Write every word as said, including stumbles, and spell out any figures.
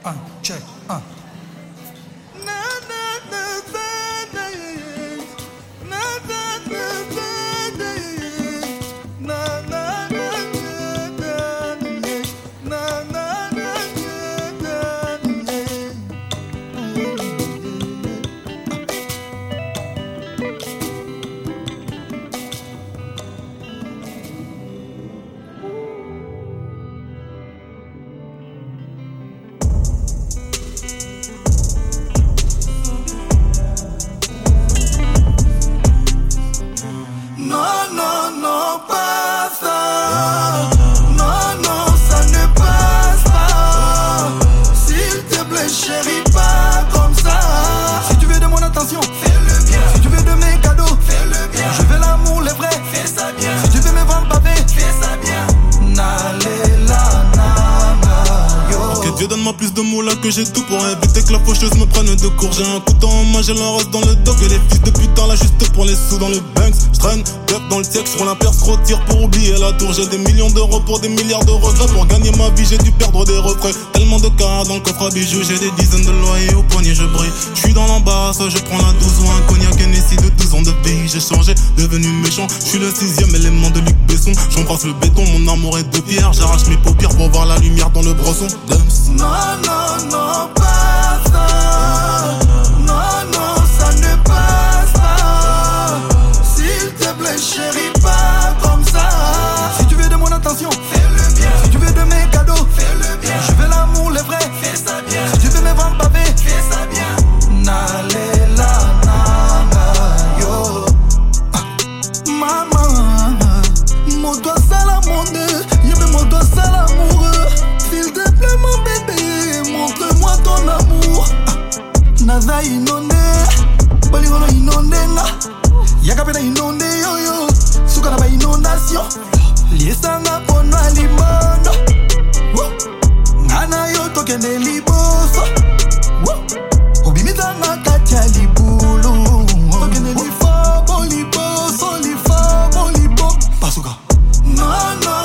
un, check, un. Donne-moi plus de mots là que j'ai tout pour éviter que la faucheuse me prenne de court. J'ai un couteau en main, j'ai l'en rose dans le dos. Que les fils de putain là juste pour les sous dans le Banks. J'traîne, bluff dans le siècle, sur la perce, retire pour oublier la tour. J'ai des millions d'euros pour des milliards de regrets. Pour gagner ma vie j'ai dû perdre des refrains. Tellement de cas dans le coffre à bijoux. J'ai des dizaines de loyers au poignet, je brille. J'suis dans l'embarras, je prends la douze ou un cognac Hennessy de douze ans de pays. J'ai changé, devenu méchant. J'suis le sixième élément de Luc Besson. J'embrasse le béton, mon amour est de pierre. J'arrache mes paupières pour voir la lumière dans le brosson. Non, non, non, pas ça. Non, non, ça ne passe pas. S'il te plaît, chérie, pas comme ça. Si tu veux de mon attention, fais-le bien. Si tu veux de mes cadeaux, fais-le bien. Je veux l'amour, le vrai, fais ça bien. Si tu veux me vendre pavé, fais ça bien. Nalela, nana, yo. Ah. Maman, mon doigt sale à mon nez. Y'a mon doigt sale amoureux. S'il te plaît mon bébé, montre-moi ton amour. Naza inonde, Bolingono inonde nga. Yakapena inonde yo yo. Sukana ba inondation. Liesanga pona limono. Ngana yo tokende liboso. Obimitanga katia libulu. Tokende lifo, bolibo, solifa, bolibo. Pasuka. Non, non.